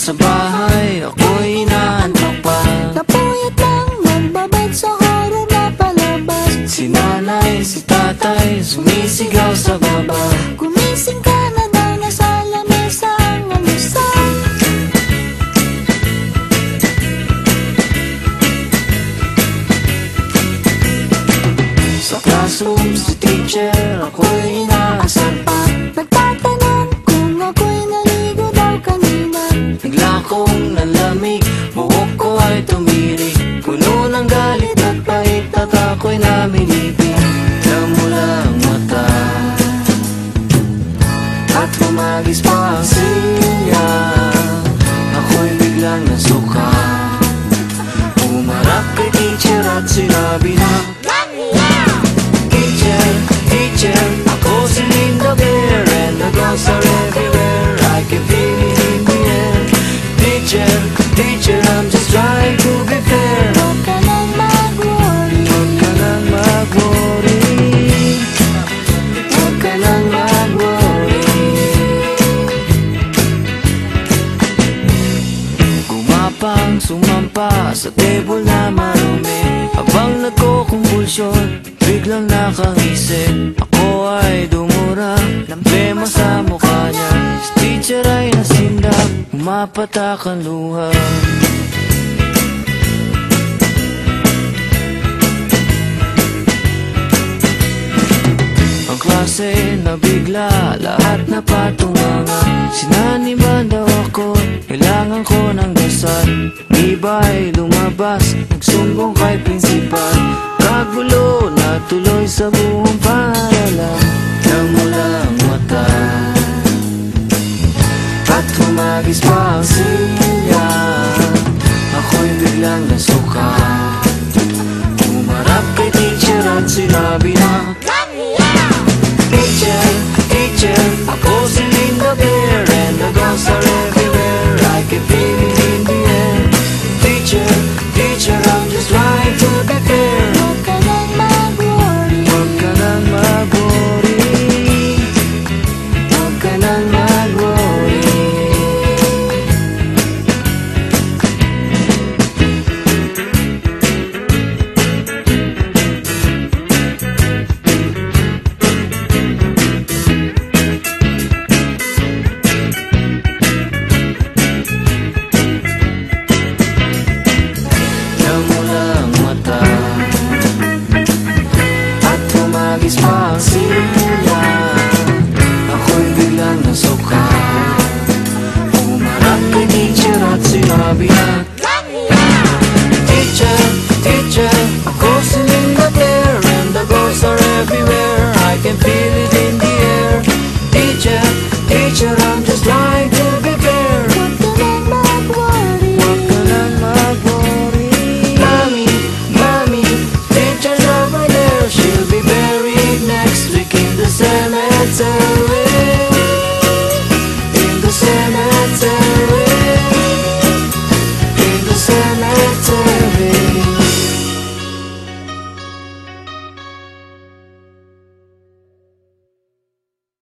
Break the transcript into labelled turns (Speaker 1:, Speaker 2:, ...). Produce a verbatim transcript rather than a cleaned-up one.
Speaker 1: sa bahay, ako'y inaantok pa.
Speaker 2: Napuyat lang magbabad sa horror na palabas.
Speaker 1: Si nanay, si tatay, sumisigaw sa baba.
Speaker 2: Gumising ka na daw, nasa lamesa ang almusal.
Speaker 1: Sa classroom, si teacher, ako'y inaasar pa.
Speaker 2: Nagtatanong kung ako'y naligo daw kanina.
Speaker 1: Bigla kong nalamig, buhok ko ay tumirik. Puno ng galit at pait at ako'y namilipin. Namula ang mata at humagis pa ang silya. Ako'y biglang nasuka. Umarap kay teacher at sinabi na, Teacher, teacher, ako si Linda Bear, and the ghosts are everywhere. I can feel it in the air. Teacher, teacher, I'm just trying to be fair.
Speaker 2: Huwag ka nang mag-worry,
Speaker 1: Huwag ka nang mag-worry. Huwag ka nang mag-worry. Gumapang sumampa sa table na marumi. Habang nagkukumbulsyon, biglang nakaisip. Ako ay dumura, lamprema sa mukha niya. Si teacher ay nasindak, umapatak ang luha. Ang klase na bigla, lahat na patunganga. Sinaniban daw ako, kailangan ko ng dasal. Ang iba ay lumabas, nagsumbong kay prinsipal. Kagulo na tuloy sa buong paaralan. Namula ang mata at humagis pa ang silya. Ako'y biglang nasuka. Umarap kay teacher at sinabi na, Teacher, teacher, ako si Linda Bear,